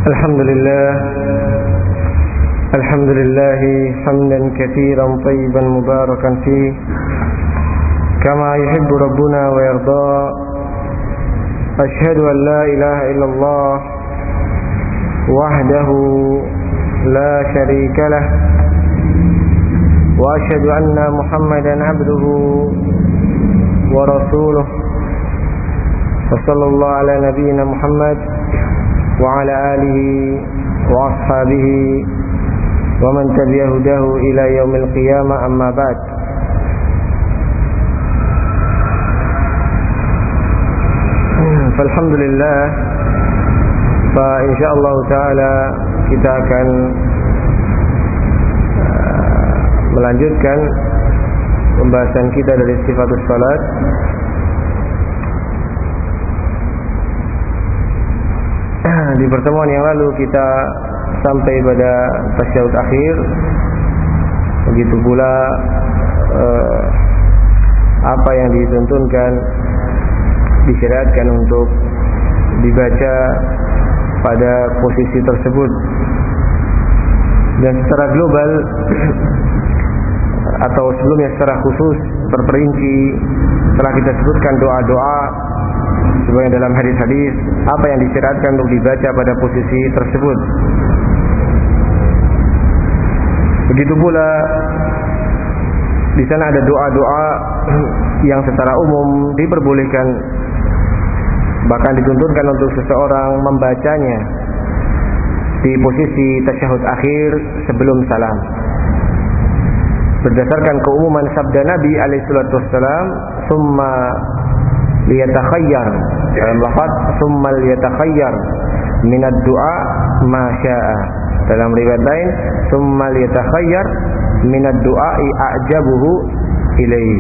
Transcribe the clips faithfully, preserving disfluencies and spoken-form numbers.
Alhamdulillah Alhamdulillah hamdan katsiran tayyiban mubarakan fihi kama yuhibbu rabbuna wa yarda. Ashhadu an la ilaha illallah wahdahu la syarika lah wa ashhadu anna Muhammadan abduhu wa rasuluh. Wa sallallahu ala nabiyyina Muhammad wa ala alihi wa ashabihi wa man tabi'a hudahu ila yaumil qiyamah, amma ba'd. Alhamdulillah, fa insyaallah taala kita akan uh, melanjutkan pembahasan kita dari sifatus salat. Di pertemuan yang lalu kita sampai pada tasyahud akhir. Begitu pula uh, apa yang dituntunkan, disyariatkan untuk dibaca pada posisi tersebut. Dan secara global atau sebelumnya secara khusus terperinci telah kita sebutkan doa-doa sebagai dalam hadis-hadis apa yang disyariatkan untuk dibaca pada posisi tersebut. Begitu pula di sana ada doa-doa yang secara umum diperbolehkan, bahkan dituntunkan untuk seseorang membacanya di posisi tasyahud akhir sebelum salam. Berdasarkan keumuman sabda Nabi alaihi salatu wassalam, "Tsumma liyatakhayyar", dalam lafaz "tsumma liyatakhayyar minad du'a ma syaa". Dalam riwayat lain, "Tsumma liyatakhayyar minad du'a'i a'jabuhu ilaihi",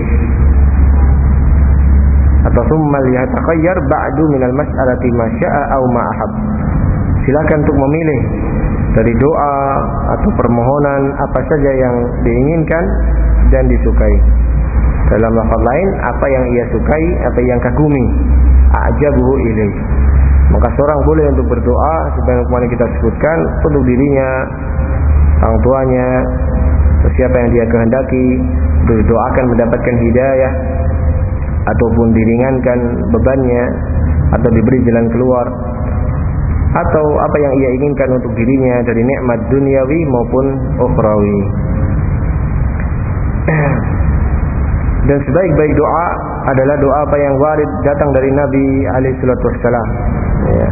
atau "Tsumma liyatakhayyar ba'du minal mas'alati ma syaa aw ma ahab". Silakan untuk memilih dari doa atau permohonan apa saja yang diinginkan dan disukai. Dalam lafaz lain, apa yang ia sukai, apa yang kagumi, a'jabuhu ilaihi. Maka seorang boleh untuk berdoa sebagai kemarin kita sebutkan untuk dirinya, orang tuanya, atau siapa yang dia kehendaki, berdoakan mendapatkan hidayah ataupun diringankan bebannya atau diberi jalan keluar, atau apa yang ia inginkan untuk dirinya dari nikmat duniawi maupun ukhrawi. Dan sebaik-baik doa adalah doa apa yang warid datang dari Nabi alaihi salatu wassalam, ya.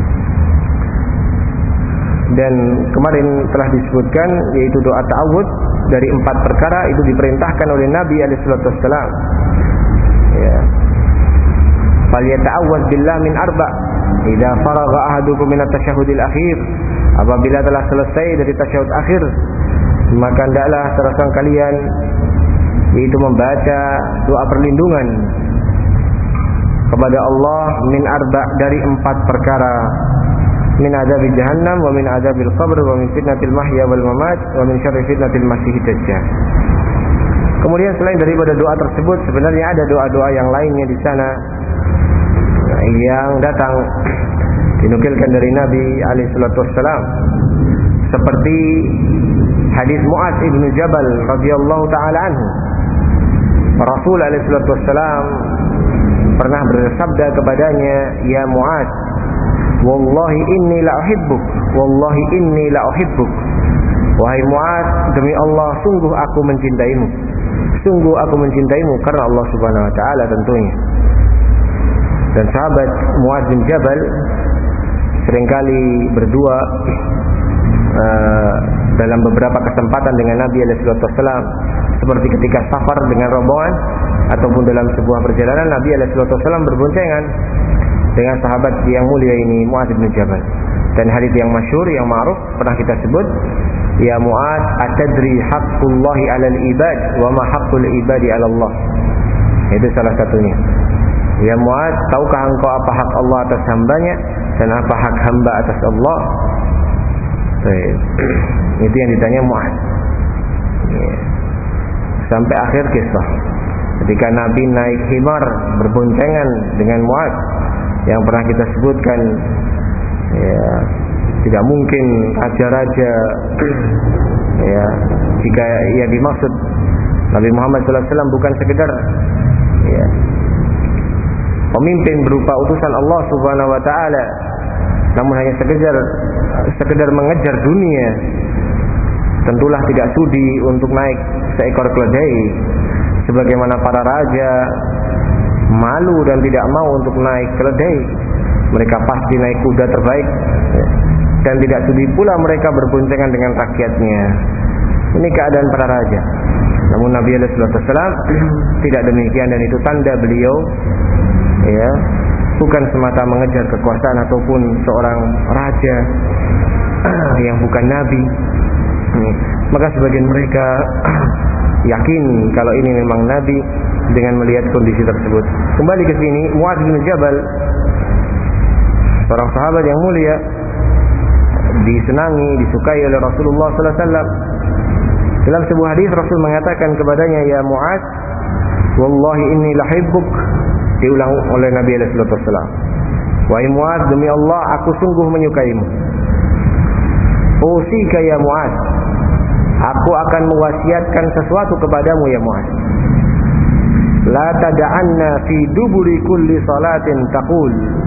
Dan kemarin telah disebutkan yaitu doa ta'awud dari empat perkara itu diperintahkan oleh Nabi alaihi salatu wassalam, ya. Falyata'awwaz billah min arba' idza faragha ahadukum min at-tasyahhudil akhir. Apabila telah selesai dari tasyahud akhir, maka hendaklah salah seorang kalian yaitu membaca doa perlindungan kepada Allah min arba' dari empat perkara, min adzabi jahannam wa min adzabil qabr wa min fitnatil mahya wal mamat wa min syarri fitnatil masiihid dajjal. Kemudian selain daripada doa tersebut, sebenarnya ada doa-doa yang lainnya di sana yang datang dinukilkan dari Nabi alaihi salatu wassalam, seperti hadis Mu'adz ibn Jabal radhiyallahu taala anhu. Rasul alaihi salatu wassalam pernah bersabda kepadanya, "Ya Mu'adz, wallahi inni la uhibbuk, wallahi inni la uhibbuk." Wahai Mu'adz, demi Allah sungguh aku mencintaimu. Sungguh aku mencintaimu karena Allah Subhanahu wa taala tentunya. Dan sahabat Mu'adz bin Jabal seringkali berdua uh, dalam beberapa kesempatan dengan Nabi alaihi salatu wassalam, seperti ketika safar dengan rombongan ataupun dalam sebuah perjalanan. Nabi alaihi salatu wassalam berboncengan dengan sahabat yang mulia ini, Mu'adz bin Jabal. Dan hadis yang masyhur, yang ma'ruf, pernah kita sebut, "Ya Mu'adz, atadri haqqullahi 'alal ibad wa ma haqqul ibadi 'ala Allah." Itu salah satunya. "Ya Mu'adz, tahukah engkau apa hak Allah atas hambanya dan apa hak hamba atas Allah?" Itu yang ditanya Mu'adz. Sampai akhir kisah, ketika Nabi naik himar berboncengan dengan Mu'adz, yang pernah kita sebutkan, ya, Tidak mungkin raja-raja ya, jika yang dimaksud Nabi Muhammad shallallahu alaihi wasallam bukan sekedar ya, pemimpin berupa utusan Allah Subhanahu wa taala, namun hanya sekedar sekedar mengejar dunia, tentulah tidak sudi untuk naik seekor keledai sebagaimana para raja malu dan tidak mau untuk naik keledai. Mereka pasti naik kuda terbaik dan tidak sudi pula mereka berboncengan dengan rakyatnya. Ini keadaan para raja. Namun Nabi alaihi wasallam tidak demikian, dan itu tanda beliau ya, bukan semata mengejar kekuasaan ataupun seorang raja yang bukan nabi. Maka sebagian mereka yakin kalau ini memang nabi dengan melihat kondisi tersebut. Kembali ke sini, Muadz bin Jabal, seorang sahabat yang mulia, disenangi, disukai oleh Rasulullah sallallahu alaihi wasallam. Dalam sebuah hadis Rasul mengatakan kepadanya, "Ya Muadz, wallahi inni lahibbuk." Diulang oleh Nabi alaihi wasallam. "Wahai Muadz, demi Allah aku sungguh menyukaimu." "Usika ya Muadz, aku akan mewasiatkan sesuatu kepadamu ya Muadz. La tada'anna fi duburi kulli salatin taqul."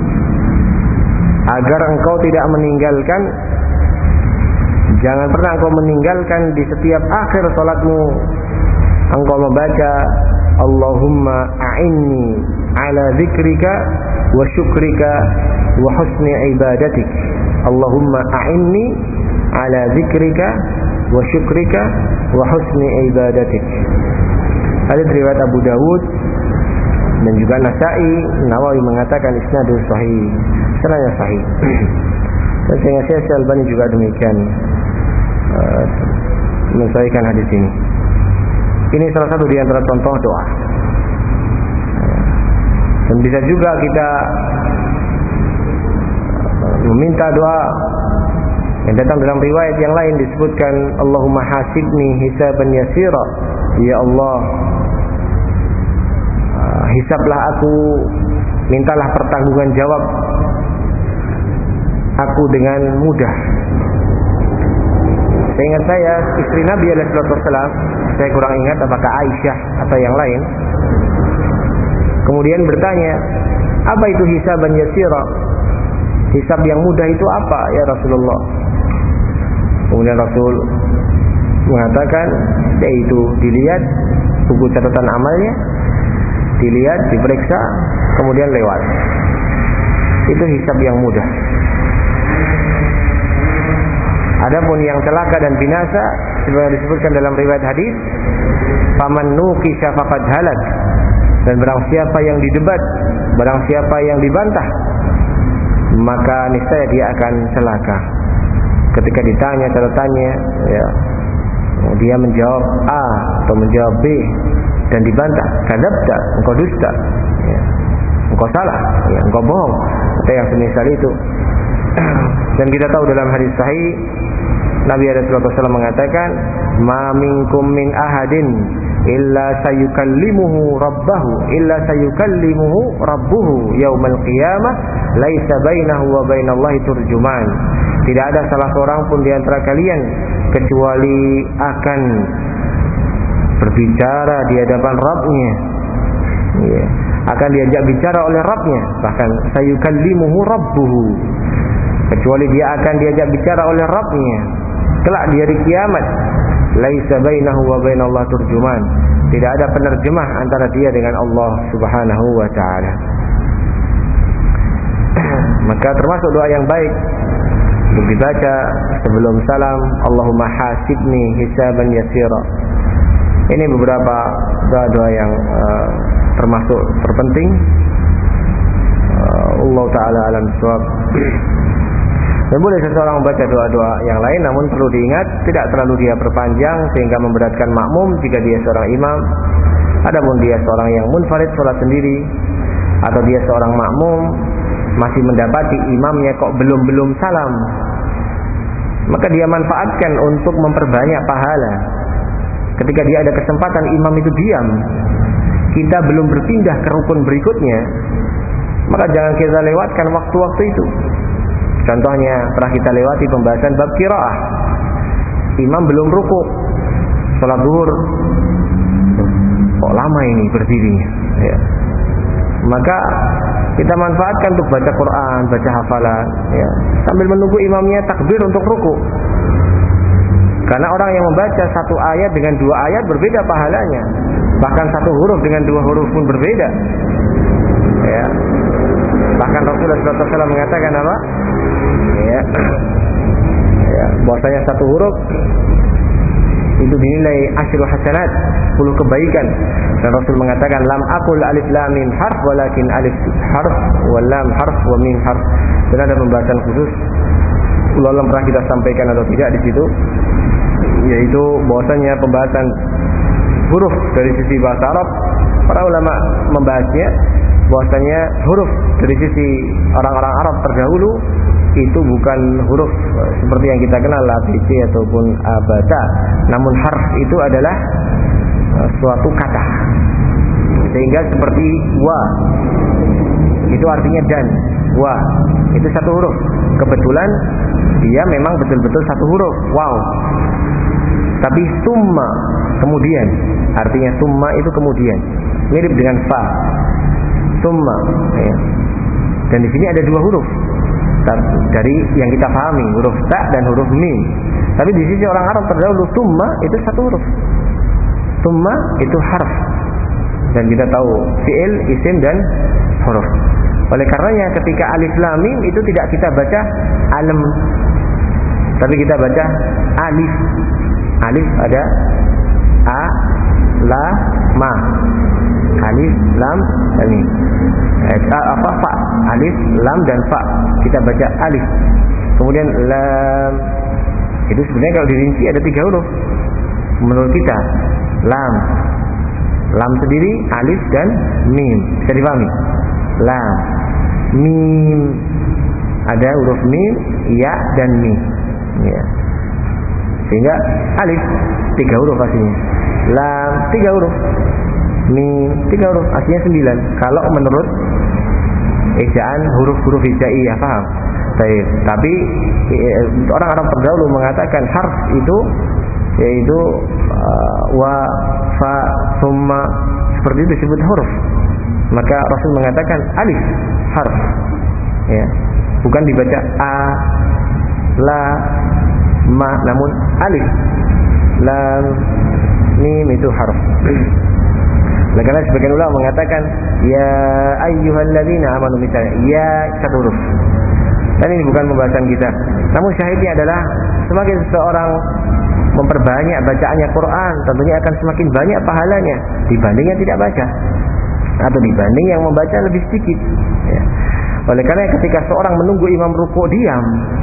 Agar engkau tidak meninggalkan, jangan pernah engkau meninggalkan di setiap akhir salatmu engkau membaca, "Allahumma a'inni ala zikrika wa syukrika wa husni ibadatik." Allahumma a'inni ala zikrika wa syukrika wa husni ibadatik. Ada riwayat Abu Dawud dan juga Nasa'i. Nawawi mengatakan isnadul sahih, sanadnya sahih. Dan saya Syekh Al-Albani juga demikian uh, mensahihkan hadis ini. Ini salah satu di antara contoh doa. Dan bisa juga kita meminta doa yang datang dalam riwayat yang lain disebutkan, "Allahumma hasibni hisaban yasira." Ya Allah, hisablah aku, mintalah pertanggungan jawab aku dengan mudah. Seingat saya, istri Nabi alaihi wasallam, saya kurang ingat apakah Aisyah atau yang lain, kemudian bertanya, "Apa itu hisaban yasira? Hisab yang mudah itu apa ya Rasulullah?" Kemudian Rasul mengatakan, yaitu dilihat buku catatan amalnya, dilihat, diperiksa, kemudian lewat. Itu hisab yang mudah. Adapun yang celaka dan binasa, sebagaimana disebutkan dalam riwayat hadis, "Faman nuqisha faqad halak." Dan barang siapa yang didebat, barang siapa yang dibantah, maka niscaya dia akan celaka. Ketika ditanya catatannya, ya, dia menjawab A atau menjawab B dan dibantah, "Kadzabta, engkau dusta, ya, engkau salah, ya, engkau bohong," atau yang semisal itu. Dan kita tahu dalam hadis sahih Nabi alaihi wasallam mengatakan, "Ma minkum min ahadin illa sayukallimuhu rabbahu illa sayukallimuhu rabbuhu yaumal qiyamah laisa bainahu wa bainallahi turjuman." Tidak ada salah seorang pun di antara kalian kecuali akan berbicara di hadapan Rabb-nya. Ya, akan diajak bicara oleh Rabb-nya, bahkan sayukallimuhu rabbuhu, kecuali dia akan diajak bicara oleh Rabb-nya kelak di hari kiamat. Laisa bainahu wa bainallahi turjuman. Tidak ada penerjemah antara dia dengan Allah Subhanahu wa taala. Maka termasuk doa yang baik untuk dibaca sebelum salam, "Allahumma hasibni hisaban yasira." Ini beberapa doa-doa yang uh, termasuk terpenting. uh, Allah taala alam bisawab. Dan boleh seseorang membaca doa-doa yang lain, namun perlu diingat tidak terlalu dia perpanjang sehingga memberatkan makmum jika dia seorang imam. Adapun dia seorang yang munfarid salat sendiri, atau dia seorang makmum masih mendapati imamnya kok belum-belum salam, maka dia manfaatkan untuk memperbanyak pahala. Ketika dia ada kesempatan imam itu diam, kita belum berpindah ke rukun berikutnya, maka jangan kita lewatkan waktu-waktu itu. Contohnya pernah kita lewati pembahasan bab qiraah. Imam belum ruku, salat zuhur. Kok lama ini berdirinya? Ya. Maka kita manfaatkan untuk baca Quran, baca hafalan, ya, sambil menunggu imamnya takbir untuk ruku. Karena orang yang membaca satu ayat dengan dua ayat berbeda pahalanya. Bahkan satu huruf dengan dua huruf pun berbeda. Ya. Bahkan Rasulullah shallallahu alaihi wasallam mengatakan apa? Ya. Ya, bahwasanya satu huruf itu dinilai asyru hasanat, sepuluh kebaikan. Dan Rasul mengatakan lam aqul alif lam mim harf walakin alif harf wa lam harf wa mim harf. Dan ada pembahasan khusus ulama pernah kita sampaikan atau tidak di situ, yaitu bahwasanya pembahasan huruf dari sisi bahasa Arab, para ulama membahasnya bahwasanya huruf dari sisi orang-orang Arab terdahulu itu bukan huruf seperti yang kita kenal A, B, C ataupun A, B, C, namun harf itu adalah suatu kata. Sehingga seperti wa, itu artinya dan, wa itu satu huruf. Kebetulan dia memang betul-betul satu huruf, wow. Tapi summa, kemudian, artinya summa itu kemudian, mirip dengan fa, summa, ya. Dan di sini ada dua huruf dari yang kita pahami, huruf ta dan huruf mim. Tapi di sisi orang Arab terdahulu summa itu satu huruf, summa itu harf. Dan kita tahu fi'il, isim dan huruf. Oleh karenanya ketika alif lam mim itu tidak kita baca alam, tapi kita baca alif. Alif ada a, la, ma. Alif, lam, dan mim. Eh, apa fa? Alif, lam dan fa. Kita baca alif. Kemudian lam. Itu sebenarnya kalau dirinci ada tiga huruf. Menurut kita, lam. Lam sendiri, alif dan mim. Bisa dipahami? Lam, mim. Ada huruf mim, ya dan mim. Ya. Sehingga alif tiga huruf aslinya, lam tiga huruf, mim tiga huruf, aslinya sembilan. Kalau menurut ejaan huruf-huruf hijaiyah, paham? Baik. Tapi orang-orang terdahulu mengatakan harf itu yaitu uh, wa, fa, summa, seperti itu disebut huruf. Maka Rasul mengatakan alif harf, ya, bukan dibaca a, la, ma, namun alif, lam, mim itu harf. Oleh karena sebagian ulama mengatakan ya ayyuhalladzina amanu, misalnya ya satu huruf. Dan ini bukan pembahasan kita. Namun syahidnya adalah semakin seseorang memperbanyak bacaannya Quran, tentunya akan semakin banyak pahalanya dibanding yang tidak baca, atau dibanding yang membaca lebih sedikit, ya. Oleh karena ketika seorang menunggu imam ruku diam,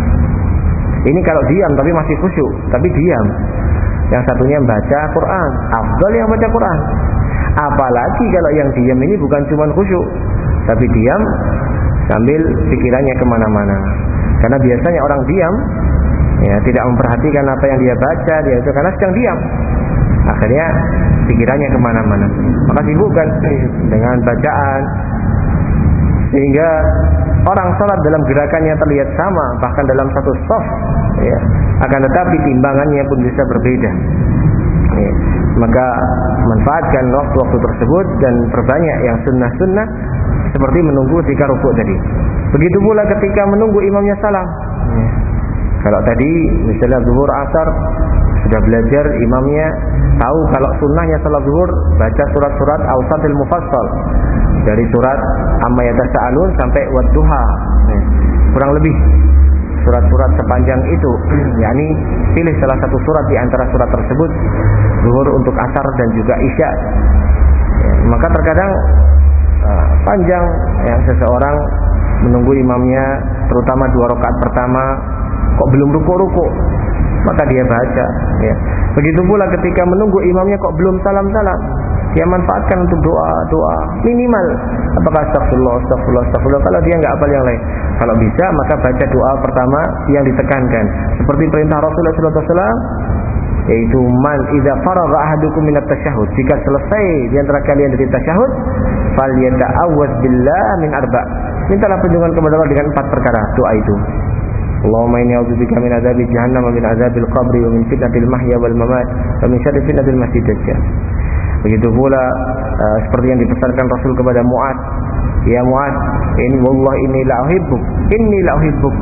ini kalau diam tapi masih khusyuk, tapi diam, yang satunya baca Quran, afdal yang baca Quran. Apalagi kalau yang diam ini bukan cuma khusyuk, tapi diam sambil pikirannya kemana-mana. Karena biasanya orang diam, ya, tidak memperhatikan apa yang dia baca, dia itu karena sedang diam. Akhirnya pikirannya kemana-mana. Maka sibukkan dengan bacaan, sehingga orang salat dalam gerakannya terlihat sama, bahkan dalam satu shaf, ya, akan tetapi timbangannya pun bisa berbeda, ya. Maka manfaatkan waktu-waktu tersebut dan perbanyak yang sunnah-sunnah, seperti menunggu ketika rukuk tadi. Begitu pula ketika menunggu imamnya salam, ya. Kalau tadi misalnya zuhur asar sudah belajar, imamnya tahu kalau sunnahnya salat zuhur baca surat-surat Awsatil Mufassal, dari surat Amma Yatasaalun sampai Wadduha, ya. Kurang lebih surat-surat sepanjang itu, yakni pilih salah satu surat di antara surat tersebut, zuhur untuk asar dan juga isya, ya. Maka terkadang uh, panjang, ya, seseorang menunggu imamnya, terutama dua rakaat pertama kok belum ruku-ruku, maka dia baca, ya. Begitu pula ketika menunggu imamnya kok belum salam-salam, dia manfaatkan untuk doa-doa minimal, apakah astagfirullah, astagfirullah, astagfirullah. Kalau dia nggak hafal yang lain, kalau bisa maka baca doa pertama yang ditekankan, seperti perintah Rasulullah shallallahu alaihi wasallam, yaitu man idza faragha ahadukum minat tasyahud, jika selesai di antara kalian dari tasyahud, falyata'awwadz billah min arba', mintalah perlindungan kepada Allah dengan empat perkara. Doa itu, Allahumma inni a'udzubika min adzabi jahannam wa min adzabil qabri wa min fitnatil mahya wal mamat wa min syarri fitnatil masiihid dajjal. Begitu pula uh, seperti yang dipesankan Rasul kepada Mu'adz, ya Mu'adz, in wallahi inni la uhibbuk, inni la uhibbuk.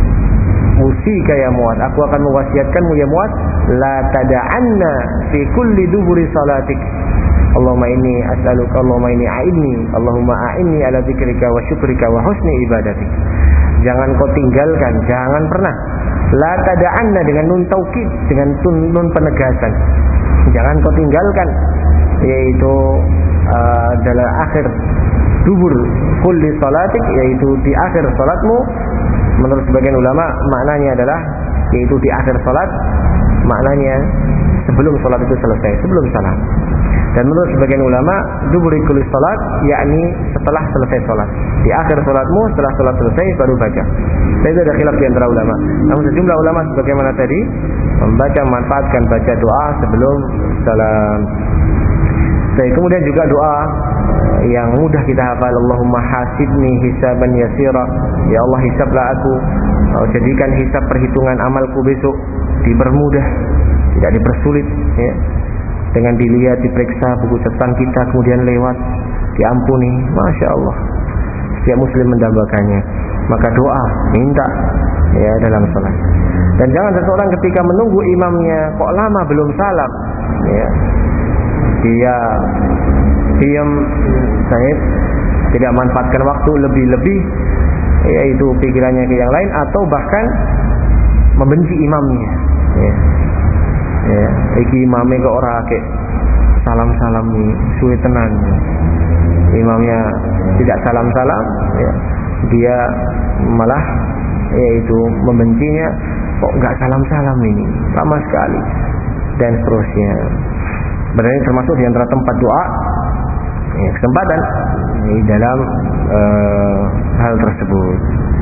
Usika ya Mu'adz, aku akan mewasiatkanmu ya Mu'adz, la tada'anna fi kulli duburi salatik. Allahumma inni as'aluka, Allahumma inni a'inni, Allahumma a'inni ala dzikrika wa syukrika wa husni ibadatik. Jangan kau tinggalkan, jangan pernah. La tada'anna dengan nun taukid, dengan nun penegasan. Jangan kau tinggalkan, yaitu uh, dalam akhir dubur kulli salatik, yaitu di akhir salatmu. Menurut sebagian ulama maknanya adalah yaitu di akhir salat, maknanya sebelum salat itu selesai, sebelum salam. Dan menurut sebagian ulama duburi kulli salat yakni setelah selesai salat. Di akhir salatmu setelah salat selesai baru baca. Jadi ada khilaf di antara ulama. Namun sejumlah ulama sebagaimana tadi membaca manfaatkan baca doa sebelum salam. Jadi kemudian juga doa yang mudah kita hafal, Allahumma hasibni hisaban yasira. Ya Allah, hisablah aku, jadikan hisab perhitungan amalku besok dipermudah, tidak dipersulit ya. Dengan dilihat, diperiksa buku catatan kita, kemudian lewat, diampuni. Masya Allah, setiap muslim mendambakannya. Maka doa, minta ya dalam salat. Dan jangan seseorang ketika menunggu imamnya kok lama belum salam ya, dia diam, saya tidak manfaatkan waktu lebih-lebih, yaitu pikirannya ke yang lain, atau bahkan membenci imamnya ya. Ya, iki imamnya ke ora akeh salam-salam nih, suwe tenan. Imamnya tidak salam-salam ya. Dia malah yaitu membencinya, kok enggak salam-salam ini, lama sekali dan seterusnya. Berarti termasuk di antara tempat doa ya, kesempatan di dalam uh, hal tersebut.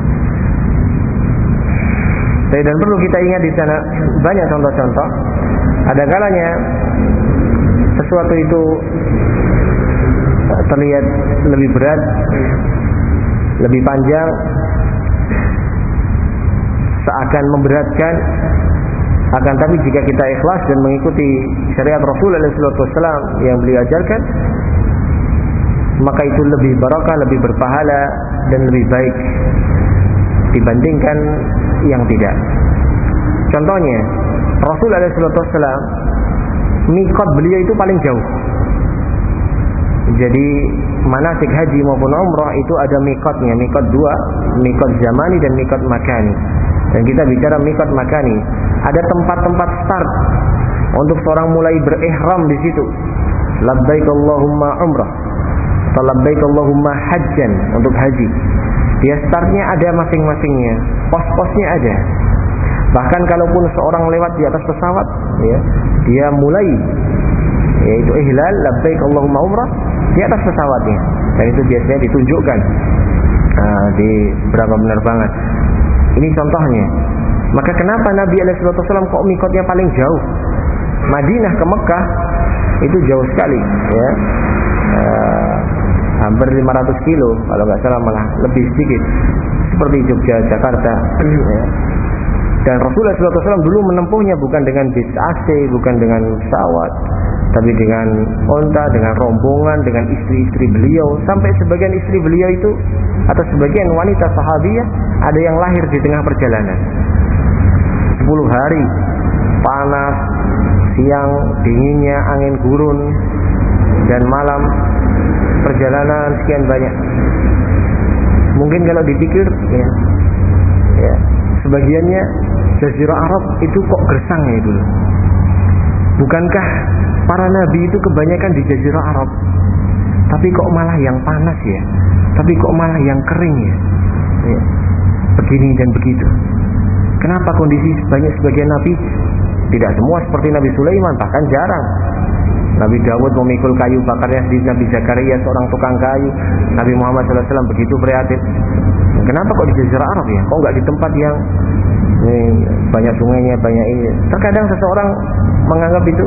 Dan perlu kita ingat di sana banyak contoh-contoh. Ada kalanya sesuatu itu terlihat lebih berat, lebih panjang, seakan memberatkan. Akan tapi jika kita ikhlas dan mengikuti syariat Rasulullah shallallahu alaihi wasallam yang beliau ajarkan, maka itu lebih barakah, lebih berpahala dan lebih baik dibandingkan yang tidak. Contohnya, Rasulullah shallallahu alaihi wasallam mikot beliau itu paling jauh. Jadi manasik haji maupun umrah itu ada mikotnya, mikot dua, mikot zamani dan mikot makani. Dan kita bicara mikot makani, ada tempat-tempat start untuk seorang mulai berihram di situ. Labbaik Allahumma umrah atau labbaik Allahumma hajjan untuk haji. Dia startnya ada masing-masingnya, pos-posnya ada. Bahkan kalaupun seorang lewat di atas pesawat, ya, dia mulai yaitu ihlal labbaik Allahumma umrah di atas pesawatnya. Dan itu biasanya ditunjukkan uh, di beberapa penerbangan. Ini contohnya. Maka kenapa Nabi alaihi wasallam kok mikotnya paling jauh? Madinah ke Mekah itu jauh sekali, ya. Uh, hampir lima ratus kilo kalau nggak salah, malah lebih sedikit, seperti Jogja, Jakarta ya. Dan Rasulullah shallallahu alaihi wasallam dulu menempuhnya bukan dengan bis A C, bukan dengan pesawat, tapi dengan onta, dengan rombongan, dengan istri-istri beliau. Sampai sebagian istri beliau itu atau sebagian wanita sahabiyah ada yang lahir di tengah perjalanan. Sepuluh hari panas, siang dinginnya, angin gurun, dan malam perjalanan sekian banyak. Mungkin kalau dipikir ya, ya sebagiannya Jazirah Arab itu kok gersang ya dulu. Bukankah para nabi itu kebanyakan di Jazirah Arab? Tapi kok malah yang panas ya? Tapi kok malah yang kering ya? Ya. Begini dan begitu. Kenapa kondisi banyak sebagian nabi? Tidak semua seperti Nabi Sulaiman, bahkan jarang. Nabi Dawud memikul kayu bakarnya di Nabi Zakaria seorang tukang kayu. Nabi Muhammad shallallahu alaihi wasallam begitu prihatin. Kenapa kok di Jazirah Arab ya? Kok nggak di tempat yang ini, banyak sungainya, banyak ini? Terkadang seseorang menganggap itu,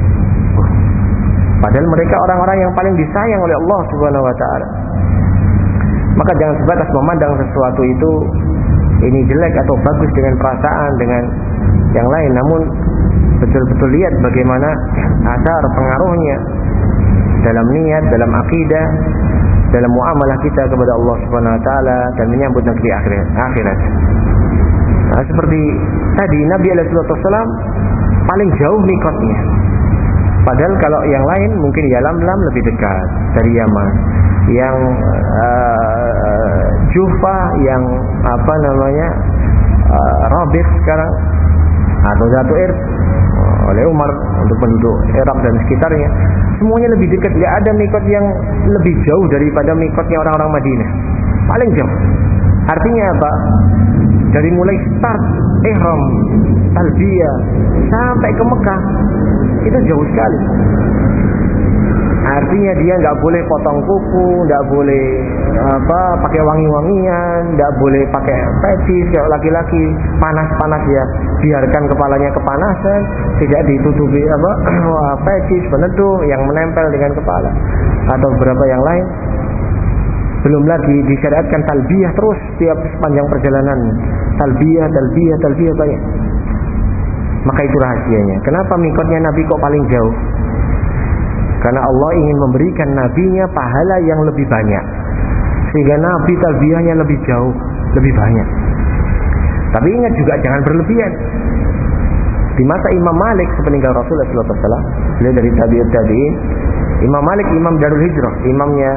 padahal mereka orang-orang yang paling disayang oleh Allah Subhanahu Wa Taala. Maka jangan sebatas memandang sesuatu itu ini jelek atau bagus dengan perasaan, dengan yang lain, namun betul-betul lihat bagaimana asar pengaruhnya dalam niat, dalam akidah, dalam muamalah kita kepada Allah Subhanahu wa taala dan menyambut negeri akhirat. akhirat. Nah, seperti tadi Nabi alaihi wasallam paling jauh mikotnya. Padahal kalau yang lain mungkin Yalamlam lebih dekat dari Yaman. Yang uh, Jufa, yang apa namanya uh, Rabit sekarang atau Zatuir oleh Umar untuk penduduk Irak dan sekitarnya, semuanya lebih dekat. Tidak ada mikot yang lebih jauh daripada mikotnya orang-orang Madinah, paling jauh. Artinya apa? Dari mulai start ihram, talbiyah sampai ke Mekah itu jauh sekali. Artinya dia nggak boleh potong kuku, nggak boleh apa pakai wangi-wangian, nggak boleh pakai peci kalau laki-laki, panas-panas ya biarkan kepalanya kepanasan, tidak ditutupi apa peci peneduh yang menempel dengan kepala atau beberapa yang lain. Belum lagi disyariatkan talbiyah terus setiap sepanjang perjalanan, talbiyah, talbiyah, talbiyah banyak. Maka itu rahasianya. Kenapa mikotnya Nabi kok paling jauh? Karena Allah ingin memberikan nabinya pahala yang lebih banyak, sehingga Nabi talbiyahnya lebih jauh, lebih banyak. Tapi ingat juga jangan berlebihan. Di masa Imam Malik sepeninggal Rasulullah sallallahu alaihi wasallam, beliau dari tabi'ut tabi'in, Imam Malik imam Darul Hijrah, imamnya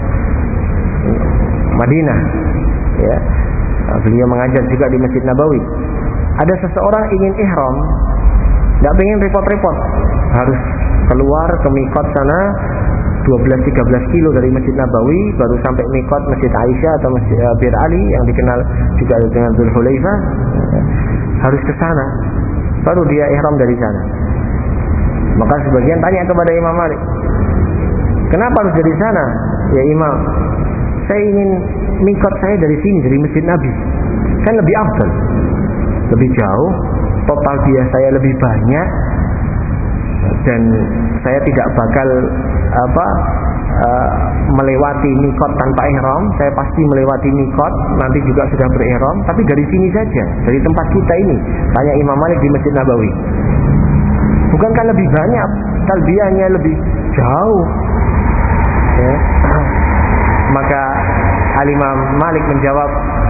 Madinah, ya. Beliau mengajar juga di Masjid Nabawi. Ada seseorang ingin ihram, tidak pengen repot-repot, harus keluar ke mikot sana dua belas tiga belas kilo dari Masjid Nabawi, baru sampai mikot Masjid Aisyah atau Masjid Bir Ali yang dikenal juga dengan Dzul Hulaifah. Harus ke sana, baru dia ihram dari sana. Maka sebagian tanya kepada Imam Malik, kenapa harus dari sana? Ya Imam, saya ingin mikot saya dari sini, dari Masjid Nabi, kan lebih afdal, lebih jauh, total biaya saya lebih banyak, dan saya tidak bakal apa uh, melewati mikot tanpa ihram. Saya pasti melewati mikot, nanti juga sudah berihram, tapi dari sini saja, dari tempat kita ini. Tanya Imam Malik di Masjid Nabawi, bukankah lebih banyak talbiyahnya, lebih jauh, ya? Maka Al-Imam Malik menjawab,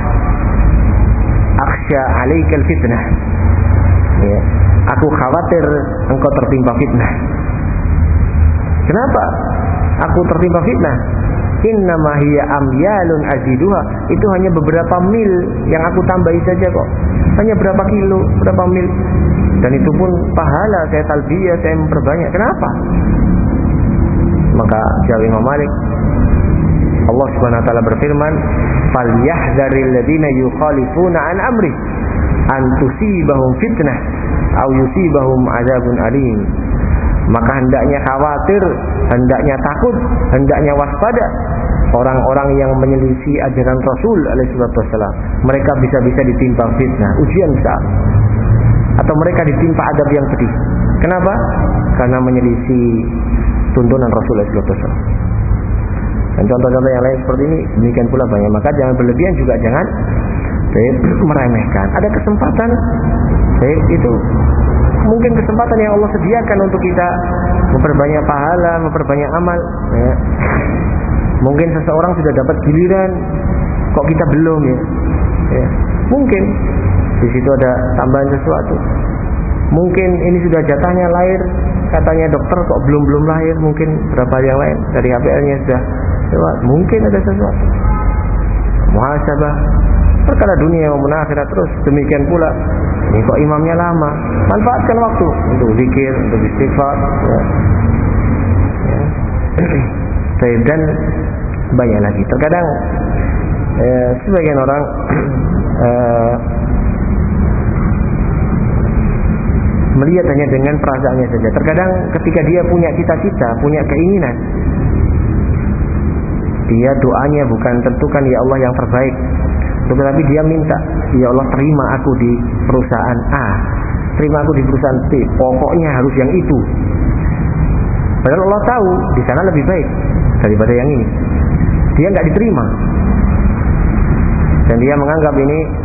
akhsha alaikal fitnah, ya, aku khawatir engkau tertimpa fitnah. Kenapa aku tertimpa fitnah? Innama hiya amyalun aziduha, itu hanya beberapa mil yang aku tambahi saja kok, hanya berapa kilo, berapa mil, dan itu pun pahala saya talbiyah, saya memperbanyak. Kenapa? Maka jawab Imam Malik, Allah Subhanahu wa taala berfirman, "Falyahdzaril ladzina yukhalifuna an amri an tusibahum fitnah aw yusibahum adzabun alim." Maka hendaknya khawatir, hendaknya takut, hendaknya waspada orang-orang yang menyelisih ajaran Rasul alaihi wasallam. Mereka bisa-bisa ditimpa fitnah, ujian besar, atau mereka ditimpa adab yang pedih. Kenapa? Karena menyelisih tuntunan Rasul alaihi wasallam. Dan contoh-contoh yang lain seperti ini demikian pula banyak. Maka jangan berlebihan, juga jangan baik, meremehkan. Ada kesempatan, baik, itu mungkin kesempatan yang Allah sediakan untuk kita memperbanyak pahala, memperbanyak amal, ya. Mungkin seseorang sudah dapat giliran, kok kita belum, ya, ya. Mungkin di situ ada tambahan sesuatu. Mungkin ini sudah jatahnya lahir, katanya dokter kok belum-belum lahir. Mungkin berapa yang lain dari H P L-nya sudah lewat. Mungkin ada sesuatu. Muhasabah, perkara dunia maupun akhirat terus. Demikian pula, ini kok imamnya lama. Manfaatkan waktu untuk zikir, untuk istighfar, ya. Ya. Dan banyak lagi. Terkadang eh, sebagian orang eh, melihat hanya dengan perasaannya saja. Terkadang ketika dia punya cita-cita, punya keinginan, dia doanya bukan tentukan ya Allah yang terbaik, tetapi dia minta, ya Allah terima aku di perusahaan A, terima aku di perusahaan B, pokoknya harus yang itu. Padahal Allah tahu di sana lebih baik daripada yang ini. Dia nggak diterima, dan dia menganggap ini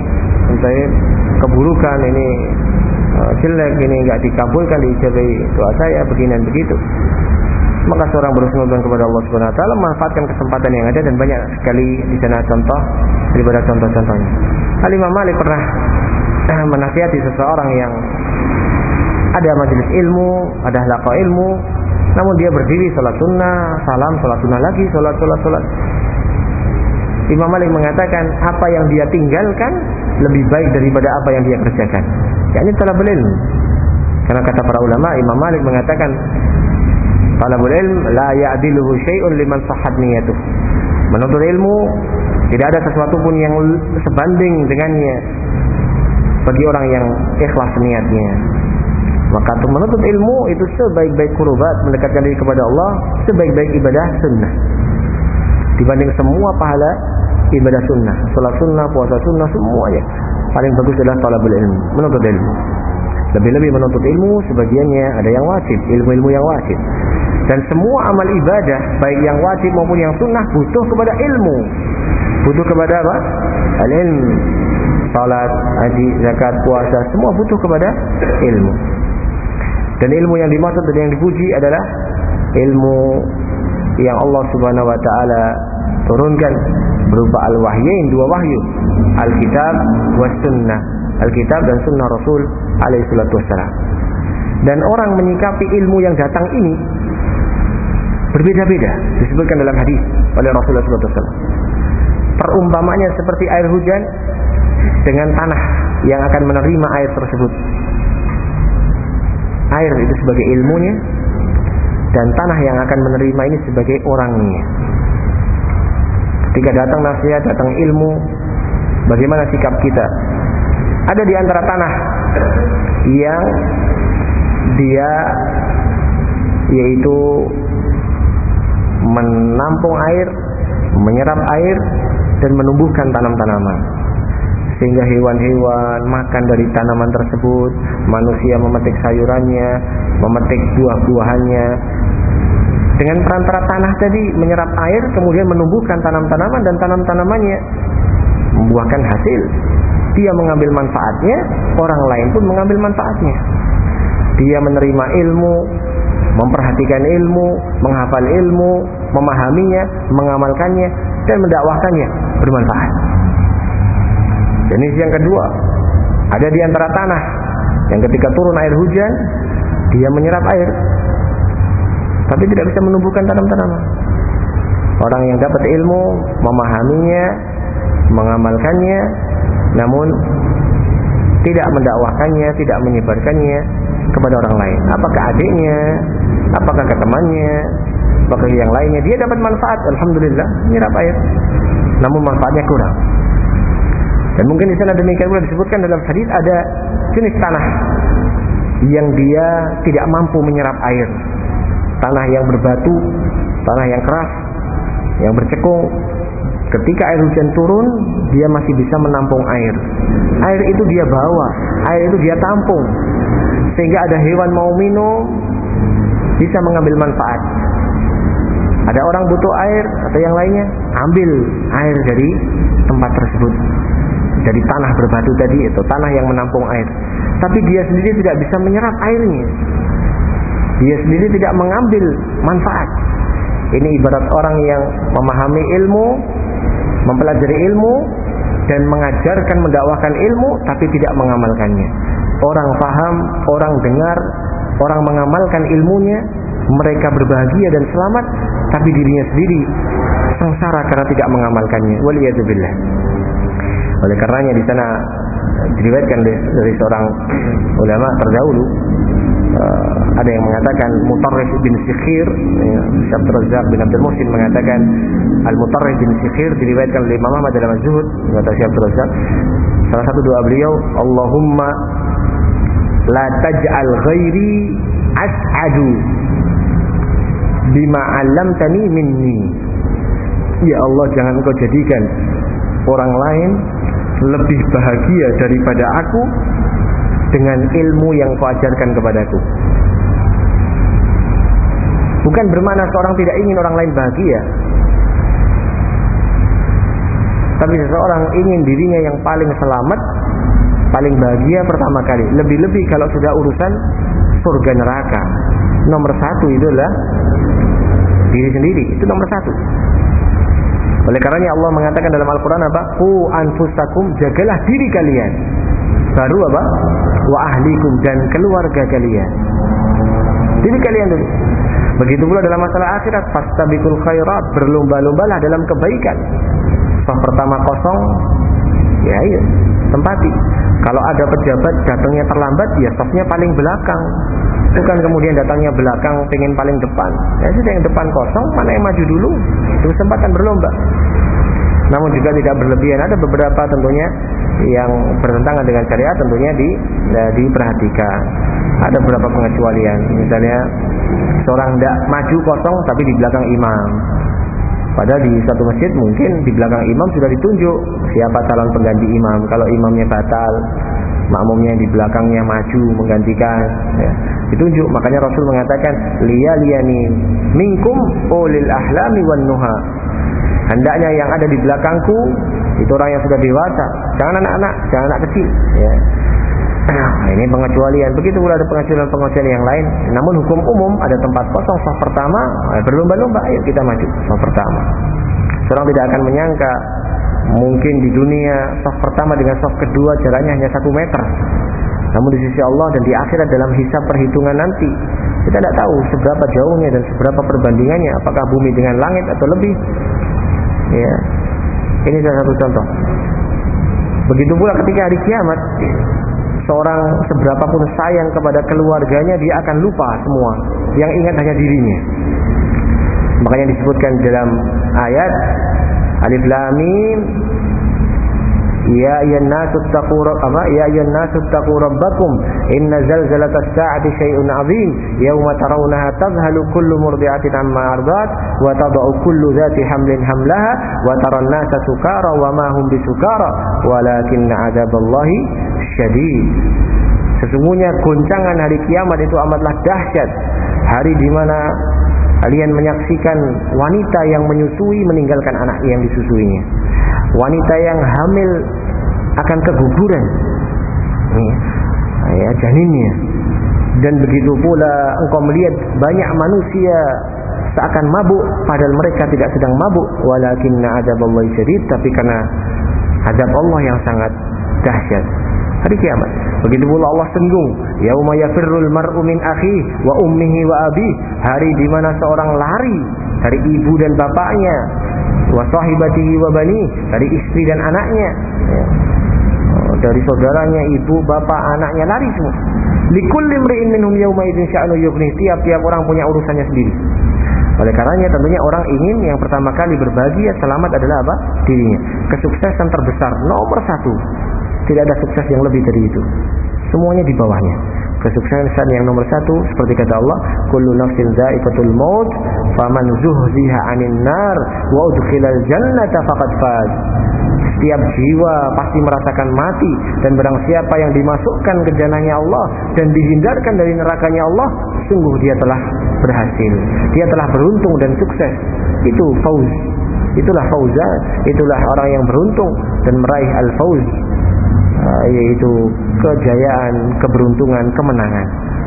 saya keburukan ini uh, jelek, ini enggak dikabulkan, diijabahi doa saya begini dan begitu. Maka seorang berhusnudzon kepada Allah Subhanahu wa taala, manfaatkan kesempatan yang ada, dan banyak sekali di sana contoh daripada contoh-contohnya. Al-Imam Malik pernah menasihati seseorang yang ada majelis ilmu, ada halaqah ilmu, namun dia berdiri salat sunnah, salam, salat sunnah lagi, salat, salat, salat. Imam Malik mengatakan apa yang dia tinggalkan lebih baik daripada apa yang dia kerjakan. Yakni talabul ilmu. Karena kata para ulama, Imam Malik mengatakan talabul ilm la ya'diluhu syai'un liman sahhat niyatuh. Menuntut ilmu tidak ada sesuatu pun yang sebanding dengannya bagi orang yang ikhlas niatnya. Maka untuk menuntut ilmu itu sebaik-baik qurbat, mendekatkan diri kepada Allah, sebaik-baik ibadah sunnah dibanding semua pahala ibadah sunnah, salat sunnah, puasa sunnah, semuanya paling bagus adalah talabul ilmu, menuntut ilmu. Lebih-lebih menuntut ilmu sebagiannya ada yang wajib, ilmu-ilmu yang wajib. Dan semua amal ibadah, baik yang wajib maupun yang sunnah, butuh kepada ilmu. Butuh kepada apa? Al-ilm. Salat, haji, zakat, puasa, semua butuh kepada ilmu. Dan ilmu yang dimaksud dan yang dipuji adalah ilmu yang Allah Subhanahu wa taala turunkan berupa al-wahyain, dua wahyu, Alkitab was sunnah, Alkitab dan sunnah Rasul alaihi salatu wassalam. Dan orang menyikapi ilmu yang datang ini berbeda-beda, disebutkan dalam hadis oleh Rasulullah sallallahu alaihi wasallam. Perumpamanya seperti air hujan dengan tanah yang akan menerima air tersebut. Air itu sebagai ilmunya, dan tanah yang akan menerima ini sebagai orangnya. Ketika datang nasihat, datang ilmu, bagaimana sikap kita? Ada di antara tanah yang dia yaitu menampung air, menyerap air, dan menumbuhkan tanam-tanaman, sehingga hewan-hewan makan dari tanaman tersebut, manusia memetik sayurannya, memetik buah-buahannya. Dengan perantara tanah tadi menyerap air, kemudian menumbuhkan tanam-tanaman, dan tanam-tanamannya membuahkan hasil. Dia mengambil manfaatnya, orang lain pun mengambil manfaatnya. Dia menerima ilmu, memperhatikan ilmu, menghafal ilmu, memahaminya, mengamalkannya, dan mendakwahkannya, bermanfaat. Jenis yang kedua, ada di antara tanah yang ketika turun air hujan, dia menyerap air, tapi tidak bisa menumbuhkan tanam-tanaman. Orang yang dapat ilmu, memahaminya, mengamalkannya, namun tidak mendakwahkannya, tidak menyebarkannya kepada orang lain. Apakah adiknya, apakah ke temannya, apakah yang lainnya, dia dapat manfaat, alhamdulillah, menyerap air, namun manfaatnya kurang. Dan mungkin di sana demikian pula disebutkan dalam hadis, ada jenis tanah yang dia tidak mampu menyerap air. Tanah yang berbatu, tanah yang keras, yang bercekung. Ketika air hujan turun, dia masih bisa menampung air. Air itu dia bawa, air itu dia tampung, sehingga ada hewan mau minum, bisa mengambil manfaat. Ada orang butuh air atau yang lainnya, ambil air dari tempat tersebut, dari tanah berbatu tadi, atau tanah yang menampung air. Tapi dia sendiri tidak bisa menyerap airnya, dia sendiri tidak mengambil manfaat. Ini ibarat orang yang memahami ilmu, mempelajari ilmu, dan mengajarkan, mendakwahkan ilmu, tapi tidak mengamalkannya. Orang paham, orang dengar, orang mengamalkan ilmunya, mereka berbahagia dan selamat, tapi dirinya sendiri sengsara karena tidak mengamalkannya. Waliyadzubillah. Oleh karenanya di sana diriwayatkan dari seorang ulama terdahulu, uh, ada yang mengatakan Mutarrif bin Sikhir, ya, Abdul Razzaq bin Abdul Muhsin mengatakan Al-Mutarrif bin Sikhir diriwayatkan oleh Imam Ahmad dalam Az-Zuhud, kata Syekh Abdul Razzaq, salah satu doa beliau, Allahumma la taj'al ghairi as'adu bima 'allamtani minni. Ya Allah, jangan Engkau jadikan orang lain lebih bahagia daripada aku dengan ilmu yang Kau ajarkan kepadaku. Bukan bermakna seorang tidak ingin orang lain bahagia, tapi seseorang ingin dirinya yang paling selamat paling bahagia pertama kali. Lebih-lebih kalau sudah urusan surga neraka, nomor satu itu adalah diri sendiri, itu nomor satu. Oleh karenanya Allah mengatakan dalam Al-Quran apa? Qu anfusakum, jagalah diri kalian. Baru apa? Wa ahlikum, dan keluarga kalian. Diri kalian dulu. Begitu pula dalam masalah akhirat, fastabiqul khairat, berlomba-lombalah dalam kebaikan. Saf pertama kosong, ya iya, tempati. Kalau ada pejabat datangnya terlambat, ya safnya paling belakang. Bukan kemudian datangnya belakang, pengen paling depan. Ya sudah, yang depan kosong, mana yang maju dulu. Itu kesempatan berlomba. Namun juga tidak berlebihan. Ada beberapa tentunya yang bertentangan dengan syariat, tentunya di, ya, diperhatikan. Ada beberapa pengecualian. Misalnya seorang tidak maju kosong tapi di belakang imam. Padahal di satu masjid mungkin di belakang imam sudah ditunjuk siapa calon pengganti imam. Kalau imamnya batal, makmumnya di belakangnya maju menggantikan, ya, ditunjuk. Makanya Rasul mengatakan, liyaliyani minkum ulil ahlami wan nuha. Hendaknya yang ada di belakangku itu orang yang sudah dewasa, jangan anak-anak, jangan anak kecil, ya. Nah, ini pengecualian. Begitu pula ada pengecualian-pengecualian yang lain. Namun hukum umum, ada tempat kosong saf pertama, berlomba-lomba, ayo kita maju saf pertama. Seorang tidak akan menyangka mungkin di dunia saf pertama dengan saf kedua jaraknya hanya satu meter. Namun di sisi Allah dan di akhirat dalam hisab perhitungan nanti, kita tidak tahu seberapa jauhnya dan seberapa perbandingannya, apakah bumi dengan langit atau lebih. Ya, ini salah satu contoh. Begitu pula ketika hari kiamat, seorang seberapapun sayang kepada keluarganya, dia akan lupa semua. Yang ingat hanya dirinya. Makanya disebutkan dalam ayat Alif Lam Mim, ya ayyuhan nasu taqu rabbakum, ya ayyuhan nasu taqu rabbakum, inna zalzalatas sa'ati syai'un 'adzim, yauma tarawunaha tadhhalu kullu murdi'atin 'amma arda'at wa tad'u kullu dhati hamlin hamlaha wa taran nasa sukara wa ma hum bisukara walakinna 'adzaballahi syadid. Sesungguhnya goncangan hari kiamat itu amatlah dahsyat, hari di mana kalian menyaksikan wanita yang menyusui meninggalkan anak yang disusuinya, wanita yang hamil akan keguguran, ya, janinnya. Dan begitu pula engkau melihat banyak manusia seakan mabuk padahal mereka tidak sedang mabuk, walakinna adzaballahi syadid, tapi karena azab Allah yang sangat dahsyat hari kiamat. Begitu pula Allah senggung, yauma yafirrul mar'u min akhihi wa ummihi wa abihi, hari di mana seorang lari dari ibu dan bapaknya, wa sahibatihi wa bani, dari istri dan anaknya, ya. Dari saudaranya, ibu, bapak, anaknya, lari semua. Likulli imri'in minhum yawma idzin sya'nu yughnih, tiap-tiap orang punya urusannya sendiri. Oleh karenanya tentunya orang ingin yang pertama kali berbahagia, selamat adalah apa? Dirinya. Kesuksesan terbesar nomor satu. Tidak ada sukses yang lebih dari itu. Semuanya di bawahnya. Kesuksesan yang nomor satu, seperti kata Allah, kullu nafsin dha'iqatul maut, faman zuhziha 'anil nar wa udkhilal jannata faqad faz. Setiap jiwa pasti merasakan mati, dan barang siapa yang dimasukkan ke jannahnya Allah dan dihindarkan dari nerakanya Allah, sungguh dia telah berhasil. Dia telah beruntung dan sukses. Itu fauz. Itulah fauzan, itulah orang yang beruntung dan meraih al-fauz, yaitu kejayaan, keberuntungan, kemenangan.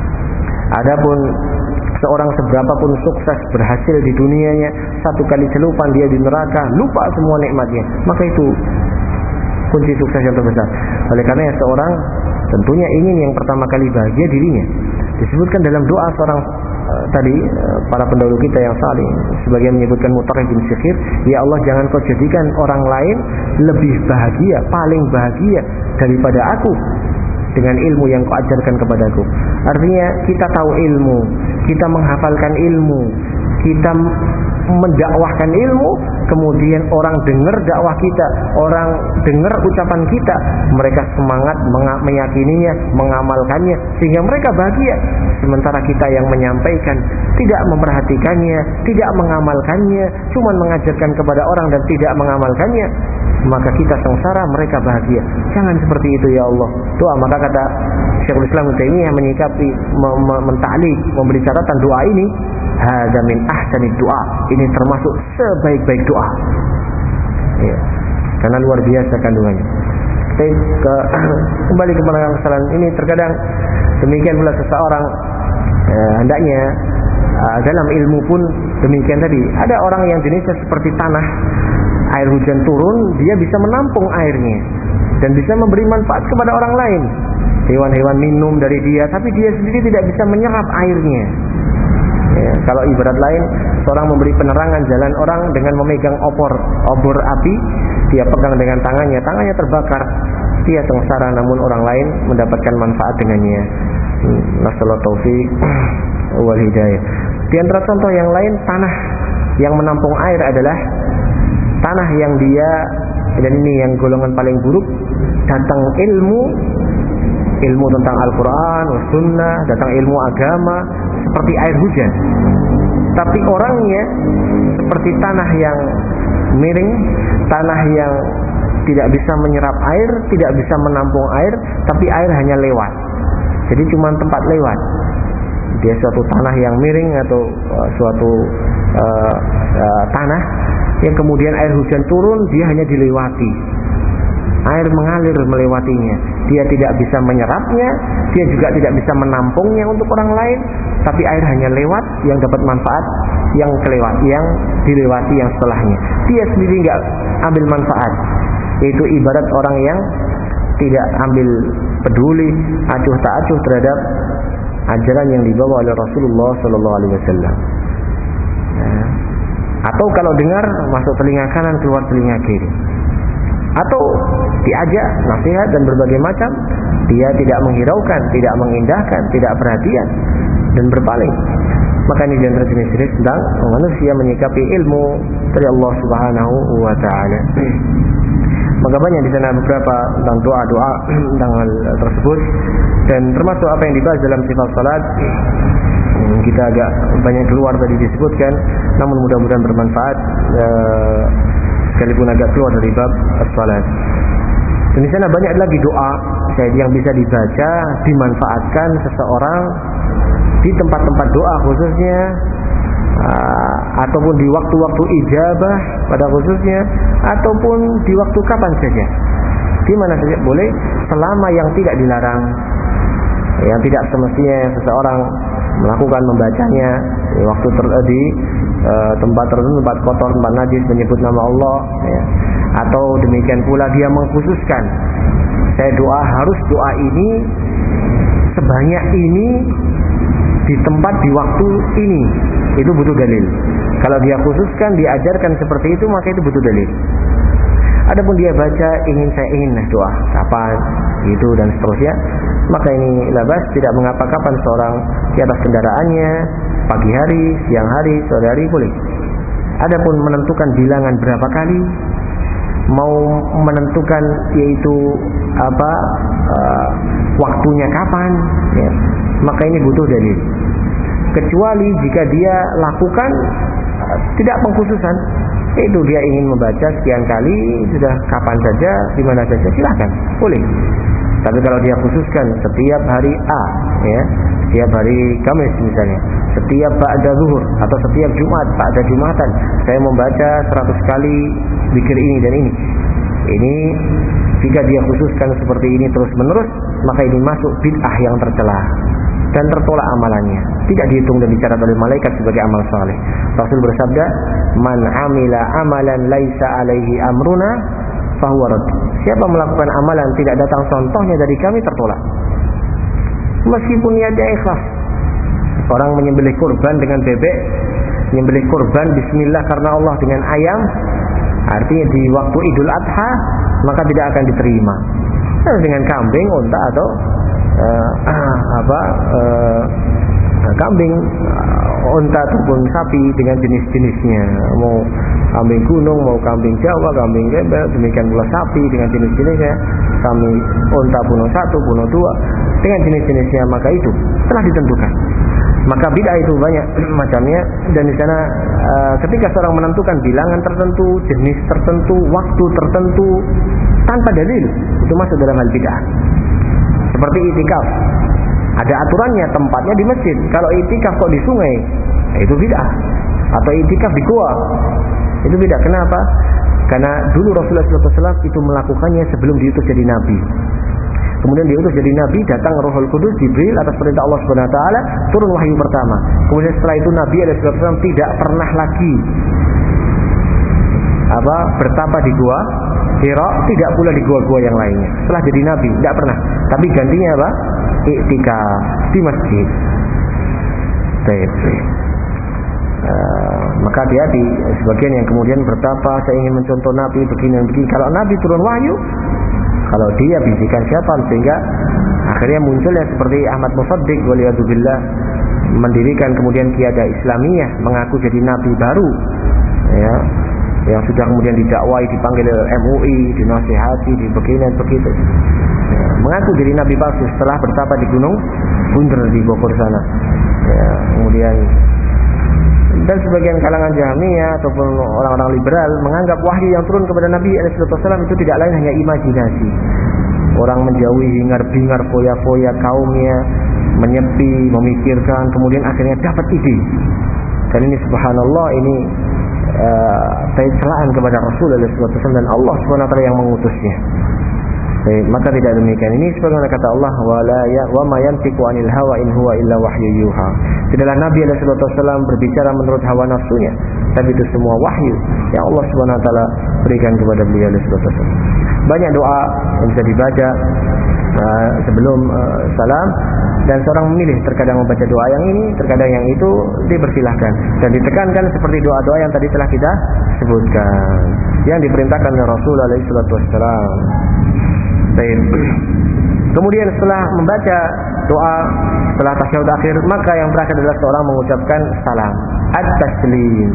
Adapun seorang seberapapun sukses berhasil di dunianya, satu kali celupan dia di neraka, lupa semua nikmatnya, maka itu kunci sukses yang terbesar. Oleh karena seorang tentunya ingin yang pertama kali bahagia dirinya. Disebutkan dalam doa seorang uh, tadi uh, para pendahulu kita yang saleh, sebagian menyebutkan Mutarrif bin Syikhir, ya Allah, jangan kau jadikan orang lain lebih bahagia, paling bahagia daripada aku dengan ilmu yang kau ajarkan kepadaku. Artinya kita tahu ilmu, kita menghafalkan ilmu, kita mendakwahkan ilmu, kemudian orang dengar dakwah kita, orang dengar ucapan kita, mereka semangat meyakininya, mengamalkannya, sehingga mereka bahagia. Sementara kita yang menyampaikan tidak memperhatikannya, tidak mengamalkannya, cuma mengajarkan kepada orang dan tidak mengamalkannya, maka kita sengsara, mereka bahagia. Jangan seperti itu ya Allah. Doa, maka kata Syekhul Islam Ibnu Taimiyah menyikapi, mentaklik, memberi catatan doa ini, hadza min ahsanid doa, ini termasuk sebaik-baik doa, ya, karena luar biasa kandungannya. ke, kembali kepada kesalahan ini. Terkadang demikian pula seseorang eh, hendaknya eh, dalam ilmu pun demikian tadi. Ada orang yang jenisnya seperti tanah, air hujan turun, dia bisa menampung airnya dan bisa memberi manfaat kepada orang lain. Hewan-hewan minum dari dia, tapi dia sendiri tidak bisa menyerap airnya. Ya, kalau ibarat lain, seorang memberi penerangan jalan orang dengan memegang obor, obor api, dia pegang dengan tangannya, tangannya terbakar, dia sengsara, namun orang lain mendapatkan manfaat dengannya. Nasallahu taufiq wal hidayah. Di antara contoh yang lain, tanah yang menampung air adalah tanah yang dia, dan ini yang golongan paling buruk, datang ilmu, ilmu tentang Al-Quran, Sunnah, datang ilmu agama seperti air hujan, tapi orangnya seperti tanah yang miring, tanah yang tidak bisa menyerap air, tidak bisa menampung air, tapi air hanya lewat, jadi cuma tempat lewat. Dia suatu tanah yang miring atau uh, suatu uh, uh, tanah yang kemudian air hujan turun, dia hanya dilewati, air mengalir melewatinya, dia tidak bisa menyerapnya, dia juga tidak bisa menampungnya untuk orang lain, tapi air hanya lewat, yang dapat manfaat yang kelewat, yang dilewati yang setelahnya, dia sendiri nggak ambil manfaat. Itu ibarat orang yang tidak ambil peduli, acuh tak acuh terhadap ajaran yang dibawa oleh Rasulullah Sallallahu Alaihi Wasallam. Atau kalau dengar, masuk telinga kanan, keluar telinga kiri. Atau diajak nasihat dan berbagai macam, dia tidak menghiraukan, tidak mengindahkan, tidak perhatian dan berpaling. Maka ini di antara jenis-jenis tentang manusia menyikapi ilmu dari Allah Subhanahu wa taala. Maka banyak di sana beberapa tentang doa-doa tentang hal tersebut, dan termasuk apa yang dibahas dalam sifat salat. Kita agak banyak keluar tadi disebutkan, namun mudah-mudahan bermanfaat, eh, sekalipun agak keluar dari bab salat. Dan di sana banyak lagi doa yang bisa dibaca, dimanfaatkan seseorang di tempat-tempat doa khususnya, uh, ataupun di waktu-waktu ijabah pada khususnya, ataupun di waktu kapan saja, di mana saja boleh, selama yang tidak dilarang, yang tidak semestinya seseorang melakukan membacanya di waktu ter, di uh, tempat tertentu, tempat kotor, tempat najis, menyebut nama Allah, ya. Atau demikian pula dia mengkhususkan, saya doa harus doa ini sebanyak ini di tempat di waktu ini, itu butuh dalil. Kalau dia khususkan, diajarkan seperti itu, maka itu butuh dalil. Adapun dia baca ingin saya ingin doa kapan itu dan seterusnya, maka ini labas, tidak mengapa kapan seorang di atas kendaraannya, pagi hari, siang hari, sore hari boleh. Adapun menentukan bilangan berapa kali, mau menentukan yaitu apa uh, waktunya kapan, ya, maka ini butuh dalil. Kecuali jika dia lakukan uh, tidak pengkhususan, itu dia ingin membaca sekian kali, sudah kapan saja, di mana saja, silakan, boleh. Tapi kalau dia khususkan setiap hari A, ya, setiap hari Kamis misalnya, setiap ba'da zuhur atau setiap Jumat, ba'da Jumatan, saya membaca seratus kali zikir ini dan ini. Ini jika dia khususkan seperti ini terus menerus, maka ini masuk bid'ah yang tercela dan tertolak amalannya, tidak dihitung dan dicatat oleh malaikat sebagai amal saleh. Rasul bersabda, "Man amila amalan laisa alaihi amruna fahuwa rad." Siapa melakukan amalan tidak datang contohnya dari kami, tertolak. Meskipun niatnya ikhlas. Orang menyembelih kurban dengan bebek, menyembelih kurban bismillah karena Allah dengan ayam, artinya di waktu Idul Adha, maka tidak akan diterima. Nah, dengan kambing, unta atau uh, uh, apa uh, kambing, uh, unta ataupun sapi dengan jenis-jenisnya, mau kambing gunung, mau kambing Jawa, kambing gembel, demikian pula sapi dengan jenis-jenisnya, kambing unta puno satu, puno dua, dengan jenis-jenisnya, maka itu telah ditentukan. Maka bid'ah itu banyak macamnya, dan di sana uh, ketika seorang menentukan bilangan tertentu, jenis tertentu, waktu tertentu tanpa dalil, itu masuk dalam hal bid'ah. Seperti itikaf, ada aturannya, tempatnya di masjid. Kalau itikaf kok di sungai, itu bid'ah. Atau itikaf di gua, itu bid'ah. Kenapa? Karena dulu Rasulullah shallallahu alaihi wasallam itu melakukannya sebelum diutus jadi nabi. Kemudian diutus jadi nabi, datang Rohul Kudus Jibril atas perintah Allah Subhanahu wa taala, turun wahyu pertama. Kemudian setelah itu Nabi alaihi wasallam tidak pernah lagi apa bertapa di gua Hira, tidak pula di gua-gua yang lainnya. Setelah jadi nabi tidak pernah, tapi gantinya apa? Iktikaf di masjid. Baik. Uh, maka hati-hati sebagian yang kemudian bertapa, saya ingin mencontoh nabi begini dan begini. Kalau nabi turun wahyu, kalau dia bisikan syaitan, sehingga akhirnya munculnya seperti Ahmad Musaddiq waliyadzubillah, mendirikan kemudian Qiyadah Islamiyah, mengaku jadi nabi baru, ya, yang sudah kemudian didakwai, dipanggil M U I, dinasihati, di begini dan begitu, ya, mengaku jadi nabi palsu setelah bertapa di Gunung Bunder di Bogor sana, ya, kemudian. Dan sebagian kalangan Jahmiyah ataupun orang-orang liberal menganggap wahyu yang turun kepada Nabi alaihi wasallam itu tidak lain hanya imajinasi. Orang menjauhi hingar-bingar foya-foya kaumnya, menyepi, memikirkan, kemudian akhirnya dapat ide. Dan ini subhanallah, ini uh, celaan kepada Rasul alaihi wasallam dan Allah subhanahu wa taala yang mengutusnya. Baik, maka tidak demikian. Ini sebagaimana kata Allah, wala ya wa ma yantiqu anil hawa in huwa illa wahyu yuha. Tidaklah Nabi alaihi wasallam berbicara menurut hawa nafsunya, tapi itu semua wahyu yang Allah Subhanahu wa taala berikan kepada beliau alaihi wasallam. Banyak doa yang bisa dibaca uh, sebelum uh, salam, dan seorang memilih terkadang membaca doa yang ini, terkadang yang itu, dipersilahkan dan ditekankan seperti doa-doa yang tadi telah kita sebutkan yang diperintahkan oleh Rasul alaihi wasallam. Baik. Kemudian setelah membaca doa, setelah tasyahud akhir, maka yang terakhir adalah seorang mengucapkan salam, at-taslim.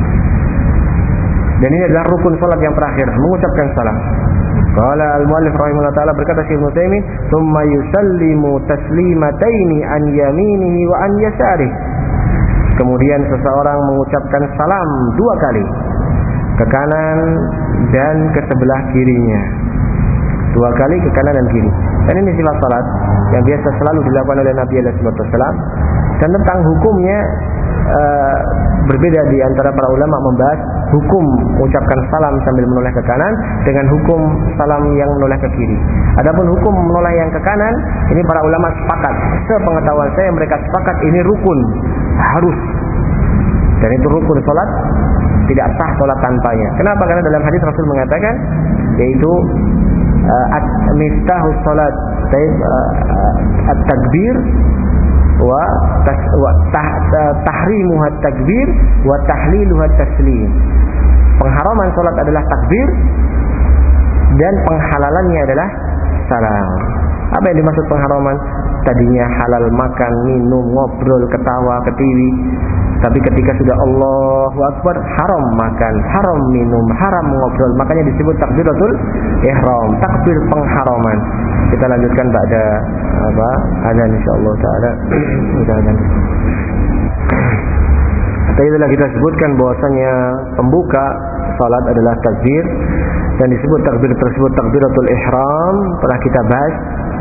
Dan ini adalah rukun salat yang terakhir, mengucapkan salam. Qala al-muallif rahimahullah taala, berkata Syekh Ibnu Taimiyah, "Tsumma yusallimu taslimataini an yaminihi wa an yasarihi." Kemudian seseorang mengucapkan salam dua kali, ke kanan dan ke sebelah kirinya. Dua kali ke kanan dan kiri. Dan ini sifat salat yang biasa selalu dilakukan oleh Nabi alaihi wasallam. Dan tentang hukumnya uh, berbeda di antara para ulama membahas hukum mengucapkan salam sambil menoleh ke kanan dengan hukum salam yang menoleh ke kiri. Adapun hukum menoleh yang ke kanan, ini para ulama sepakat. Sepengetahuan saya mereka sepakat ini rukun, harus. Dan itu rukun salat, tidak sah salat tanpanya. Kenapa? Karena dalam hadis Rasul mengatakan, yaitu at miftahus salat, at-takbir wa tahrimuha at-takbir wa tahliluha at-taslim. Pengharaman salat adalah takbir dan penghalalannya adalah salam. Apa yang dimaksud pengharaman? Tadinya halal makan, minum, ngobrol, ketawa, ketiwi, tapi ketika sudah Allahu Akbar, haram makan, haram minum, haram ngobrol. Makanya disebut takbiratul ihram, takbir pengharaman. Kita lanjutkan pada apa? Azan insyaallah taala. Sudah azan. Tadi telah kita sebutkan bahwasanya pembuka salat adalah takbir, dan disebut takbir tersebut takbiratul ihram. Telah kita bahas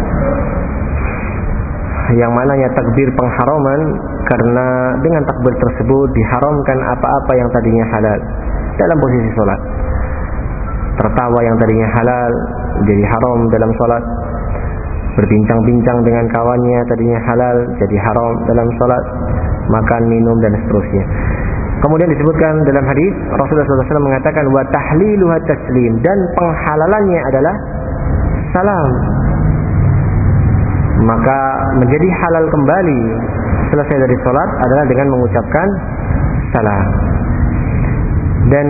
yang mananya takbir pengharaman, karena dengan takbir tersebut diharamkan apa-apa yang tadinya halal dalam posisi sholat. Tertawa yang tadinya halal jadi haram dalam sholat. Berbincang-bincang dengan kawannya tadinya halal jadi haram dalam sholat. Makan, minum dan seterusnya. Kemudian disebutkan dalam hadis Rasulullah shallallahu alaihi wasallam mengatakan wa tahliluha taslim, dan penghalalannya adalah salam. Maka menjadi halal kembali selesai dari sholat adalah dengan mengucapkan salam. Dan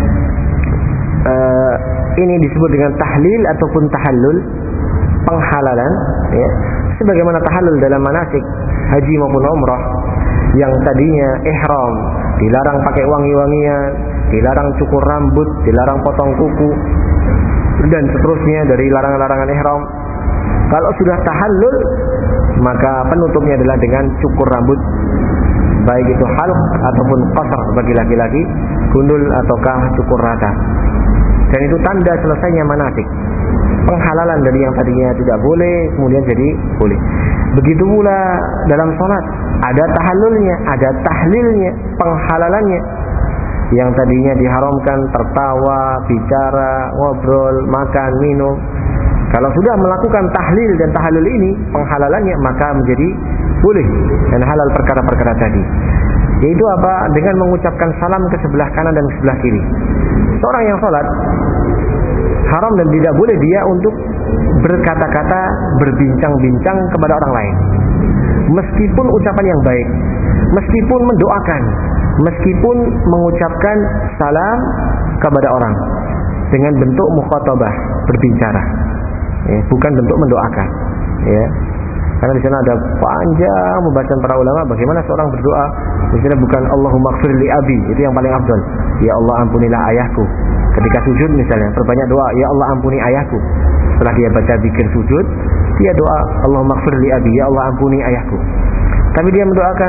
uh, ini disebut dengan tahlil ataupun tahallul, penghalalan, ya. Sebagaimana tahallul dalam manasik haji maupun umrah, yang tadinya ihram, dilarang pakai wangi-wangian, dilarang cukur rambut, dilarang potong kuku, dan seterusnya dari larangan-larangan ihram. Kalau sudah tahallul, maka penutupnya adalah dengan cukur rambut, baik itu halq ataupun qasr bagi laki-laki, gundul ataukah cukur rata. Dan itu tanda selesainya manasik, penghalalan dari yang tadinya tidak boleh kemudian jadi boleh. Begitu pula dalam sholat, ada tahallulnya, ada tahlilnya, penghalalannya. yang tadinya diharamkan tertawa, bicara, ngobrol, makan, minum. Kalau sudah melakukan tahlil dan tahlil ini penghalalannya, maka menjadi boleh dan halal perkara-perkara tadi. Yaitu apa? Dengan mengucapkan salam ke sebelah kanan dan ke sebelah kiri. Seorang yang sholat haram dan tidak boleh dia untuk berkata-kata, berbincang-bincang kepada orang lain. Meskipun ucapan yang baik, meskipun mendoakan, meskipun mengucapkan salam kepada orang dengan bentuk mukhatabah, berbicara, ya, bukan bentuk mendoakan, ya. Karena di sana ada panjang pembahasan para ulama bagaimana seorang berdoa. Misalnya bukan Allahumma ighfir li abi, itu yang paling afdal. Ya Allah ampunilah ayahku. Ketika sujud misalnya, perbanyak doa, ya Allah ampuni ayahku. Setelah dia baca zikir sujud, dia doa Allahumma ighfir li abi, ya Allah ampuni ayahku. Tapi dia mendoakan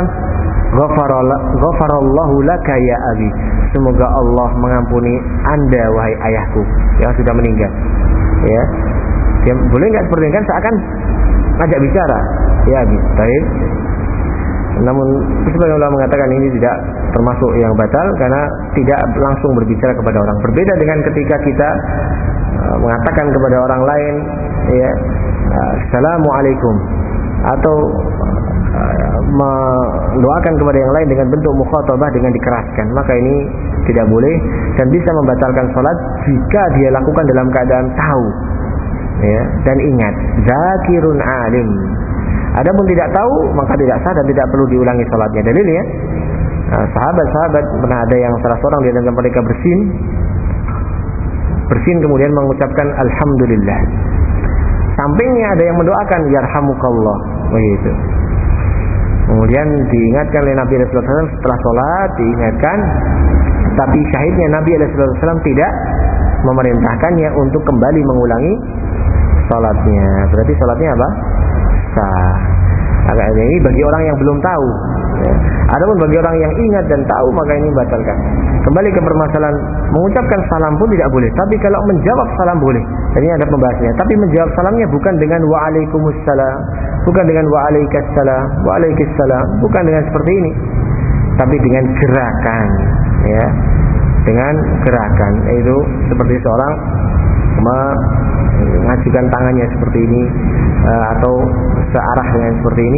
ghafarallahu laka ya abi, semoga Allah mengampuni Anda wahai ayahku yang sudah meninggal. Ya. Dia boleh enggak seperti ini kan seakan ngajak bicara, ya abi. Baik. Namun sebagian ulama mengatakan ini tidak termasuk yang batal karena tidak langsung berbicara kepada orang. Berbeda dengan ketika kita uh, mengatakan kepada orang lain, ya, assalamualaikum, atau uh, mendoakan kepada yang lain dengan bentuk mukhatabah dengan dikeraskan, maka ini tidak boleh dan bisa membatalkan salat jika dia lakukan dalam keadaan tahu. Ya, dan ingat, zakirun alim. Adapun tidak tahu, maka tidak sah dan tidak perlu diulangi salatnya. Dalilnya, nah, sahabat-sahabat pernah ada yang salah seorang di antara mereka bersin, bersin kemudian mengucapkan alhamdulillah. Sampingnya ada yang mendoakan yarhamukallah, begitu. Kemudian diingatkan oleh Nabi sallallahu alaihi wasallam setelah salat, diingatkan, tapi syahidnya Nabi sallallahu alaihi wasallam tidak memerintahkannya untuk kembali mengulangi salatnya. Berarti salatnya apa? Sah. Agak ini bagi orang yang belum tahu. Ya. Adapun bagi orang yang ingat dan tahu, maka ini batalkan. Kembali ke permasalahan, mengucapkan salam pun tidak boleh. Tapi kalau menjawab salam boleh. Dan ini ada pembahasannya. Tapi menjawab salamnya bukan dengan waalaikumsalam, bukan dengan waalaikumsalam, waalaikumsalam, bukan dengan seperti ini. Tapi dengan gerakan, ya. Dengan gerakan, itu seperti seorang mengajukan tangannya seperti ini, uh, atau searah dengan seperti ini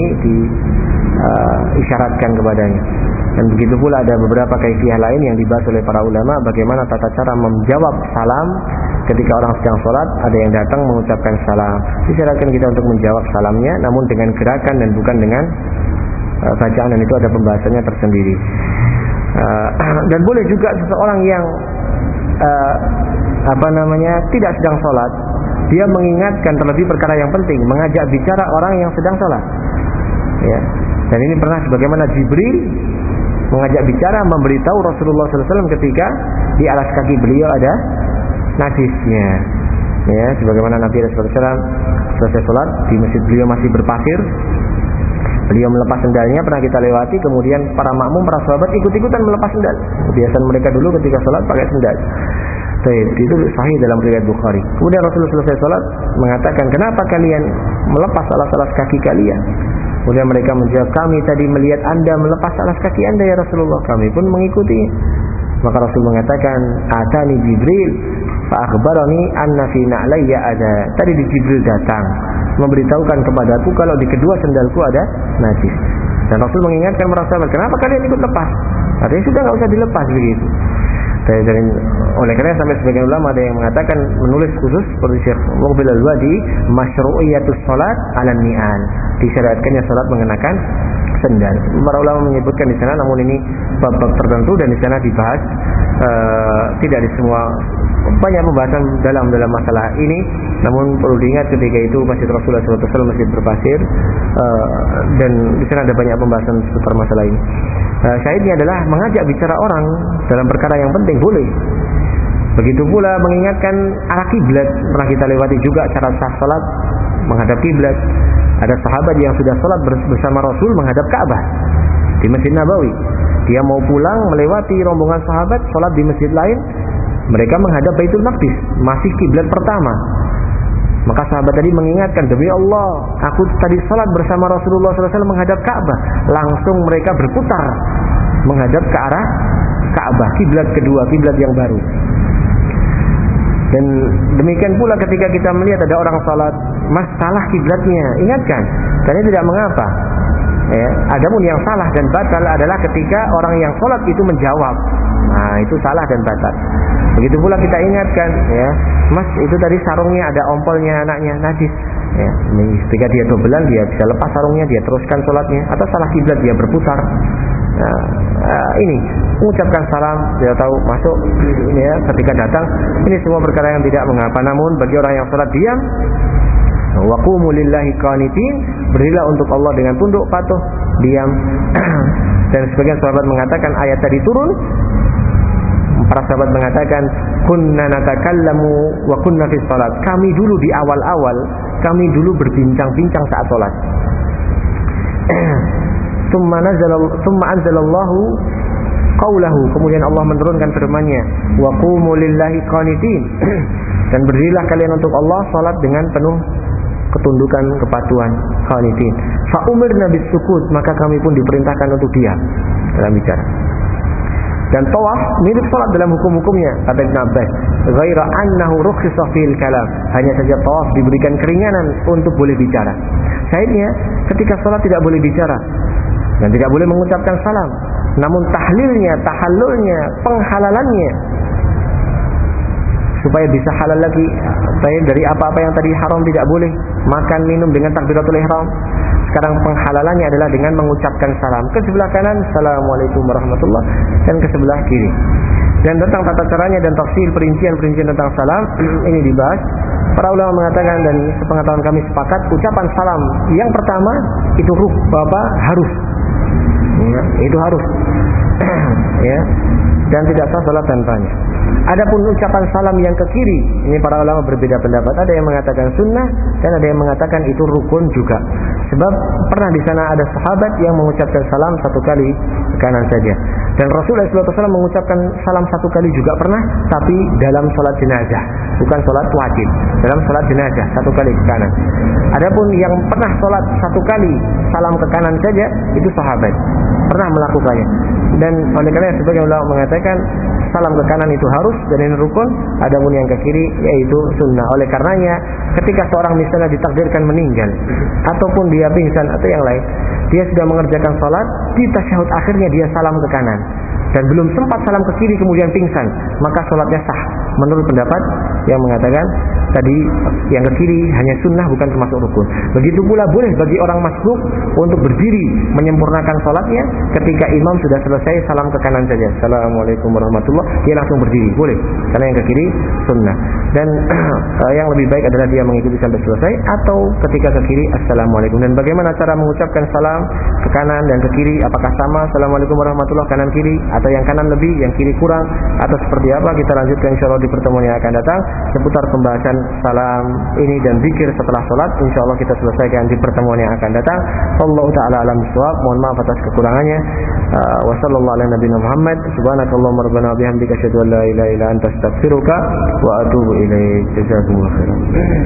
diisyaratkan uh, kepadanya. Dan begitu pula ada beberapa kaifiyah lain yang dibahas oleh para ulama bagaimana tata cara menjawab salam ketika orang sedang sholat. Ada yang datang mengucapkan salam, disyaratkan kita untuk menjawab salamnya namun dengan gerakan dan bukan dengan uh, bacaan, dan itu ada pembahasannya tersendiri. Uh, dan boleh juga seseorang yang uh, apa namanya tidak sedang sholat, dia mengingatkan terlebih perkara yang penting, mengajak bicara orang yang sedang sholat, ya. Dan ini pernah sebagaimana Jibril mengajak bicara, memberitahu Rasulullah sallallahu alaihi wasallam ketika di alas kaki beliau ada najisnya, ya. Sebagaimana Nabi sallallahu alaihi wasallam selesai sholat di masjid beliau masih berpasir, beliau melepas sendalnya, pernah kita lewati, kemudian para makmum, para sahabat ikut-ikutan melepas sendal. Kebiasaan mereka dulu ketika sholat pakai sendal. Itu sahih dalam riwayat Bukhari. Kemudian Rasulullah selesai sholat mengatakan, kenapa kalian melepas alas-alas kaki kalian? Kemudian mereka menjawab, kami tadi melihat Anda melepas alas kaki Anda ya Rasulullah, kami pun mengikuti. Maka Rasul mengatakan, atani Jibril fa akhbarani anna fi na'layya ada. Tadi di Jibril datang memberitahukan kepadaku kalau di kedua sendalku ada najis. Dan Rasul mengingatkan para sahabat, kenapa kalian ikut lepas? Artinya sudah enggak usah dilepas begitu. Dan, dan oleh karena sampai sebagian ulama ada yang mengatakan menulis khusus seperti Syekh Muqbil Al-Wadi, masyru'iyatus salat 'ala ni'al, disyariatkannya salat mengenakan sendal. Para ulama menyebutkan di sana, namun ini bab-bab tertentu dan di sana dibahas uh, tidak di semua, banyak pembahasan dalam dalam masalah ini. Namun perlu diingat ketika itu Masjid Rasulullah sallallahu alaihi wasallam masjid berpasir, uh, dan di sana ada banyak pembahasan seputar masalah ini. Uh, syahidnya adalah mengajak bicara orang dalam perkara yang penting boleh. Begitu pula mengingatkan arah kiblat, pernah kita lewati juga cara sah salat menghadap kiblat. Ada sahabat yang sudah salat bersama Rasul menghadap Ka'bah di Masjid Nabawi. Dia mau pulang melewati rombongan sahabat salat di masjid lain, mereka menghadap Baitul Maqdis, masih kiblat pertama. Maka sahabat tadi mengingatkan, demi Allah, aku tadi salat bersama Rasulullah sallallahu alaihi wasallam menghadap Ka'bah. Langsung mereka berputar menghadap ke arah Ka'bah, kiblat kedua, kiblat yang baru. Dan demikian pula ketika kita melihat ada orang salat, mas salah kiblatnya, ingatkan, karena tidak mengapa. Ya, adapun yang salah dan batal adalah ketika orang yang salat itu menjawab. Nah, itu salah dan batal. Begitu pula kita ingatkan, ya, mas itu tadi sarungnya ada ompolnya anaknya najis. Ya, ketika dia dobelan dia bisa lepas sarungnya, dia teruskan salatnya, atau salah kiblat dia berputar. Nah, uh, ini mengucapkan salam, dia tahu masuk ini ya, ketika datang, ini semua perkara yang tidak mengapa. Namun bagi orang yang salat diam, wa qumu lillahi qanitin, berdirilah untuk Allah dengan tunduk patuh, diam. Dan sebagian sahabat mengatakan ayat tadi turun, para sahabat mengatakan kunna natakallamu wa kunna fi shalat, kami dulu di awal-awal kami dulu berbincang-bincang saat salat. Tsumma nazala tsumma anzalallahu qaulahu, kemudian Allah menurunkan firman-Nya, wa qumu lillahi qanitin, dan berdirilah kalian untuk Allah salat dengan penuh ketundukan, kepatuhan, qanitin. Fa umirna bis sukut, maka kami pun diperintahkan untuk diam dalam bicara. Dan tawaf mirip salat dalam hukum-hukumnya, kata Ibn Abbas, ghaira annahu rukhisa fil kalam, hanya saja tawaf diberikan keringanan untuk boleh bicara. Syahidnya ketika salat tidak boleh bicara dan tidak boleh mengucapkan salam, namun tahlilnya, tahallulnya, penghalalannya supaya bisa halal lagi, baik dari apa-apa yang tadi haram tidak boleh, makan minum dengan takbiratul ihram. Sekarang penghalalannya adalah dengan mengucapkan salam ke sebelah kanan, assalamualaikum warahmatullah, dan ke sebelah kiri. Dan tentang tata caranya dan tafsir perincian-perincian tentang salam ini dibahas. Para ulama mengatakan, dan sepengetahuan kami sepakat, ucapan salam yang pertama itu ruh apa harus, ya, itu harus, ya, dan tidak sah salat tanpanya. Adapun ucapan salam yang ke kiri, ini para ulama berbeda pendapat. Ada yang mengatakan sunnah dan ada yang mengatakan itu rukun juga. Sebab pernah di sana ada sahabat yang mengucapkan salam satu kali ke kanan saja. Dan Rasulullah shallallahu alaihi wasallam mengucapkan salam satu kali juga pernah, tapi dalam salat jenazah, bukan salat wajib. Dalam salat jenazah satu kali ke kanan. Adapun yang pernah salat satu kali salam ke kanan saja, itu sahabat pernah melakukannya. Dan oleh karena sebagian ulama mengatakan salam ke kanan itu harus dan ini rukun, adapun yang ke kiri yaitu sunnah. Oleh karenanya ketika seorang misalnya ditakdirkan meninggal ataupun dia pingsan atau yang lain, dia sudah mengerjakan salat, di tasyahud akhirnya dia salam ke kanan dan belum sempat salam ke kiri kemudian pingsan, maka salatnya sah menurut pendapat yang mengatakan tadi yang ke kiri hanya sunnah bukan termasuk rukun. Begitu pula boleh bagi orang masbuk untuk berdiri menyempurnakan salatnya ketika imam sudah selesai salam ke kanan saja, assalamualaikum warahmatullah, dia langsung berdiri, boleh, karena yang ke kiri sunnah. Dan yang lebih baik adalah dia mengikuti sampai selesai, atau ketika ke kiri assalamualaikum. Dan bagaimana cara mengucapkan salam ke kanan dan ke kiri, apakah sama assalamualaikum warahmatullah kanan kiri, atau yang kanan lebih yang kiri kurang, atau seperti apa, kita lanjutkan insyaallah di pertemuan yang akan datang seputar pembahasan salam ini dan zikir setelah salat. Insyaallah kita selesaikan di pertemuan yang akan datang. Allahu taala alam bisawab. Mohon maaf atas kekurangannya. Uh, wa sallallahu ala nabiyina Muhammad. Subhanakallahumma rabbana wa bihamdika asyhadu an la ilaha illa anta astaghfiruka wa atubu ilaik. Jazakumullahu khairan.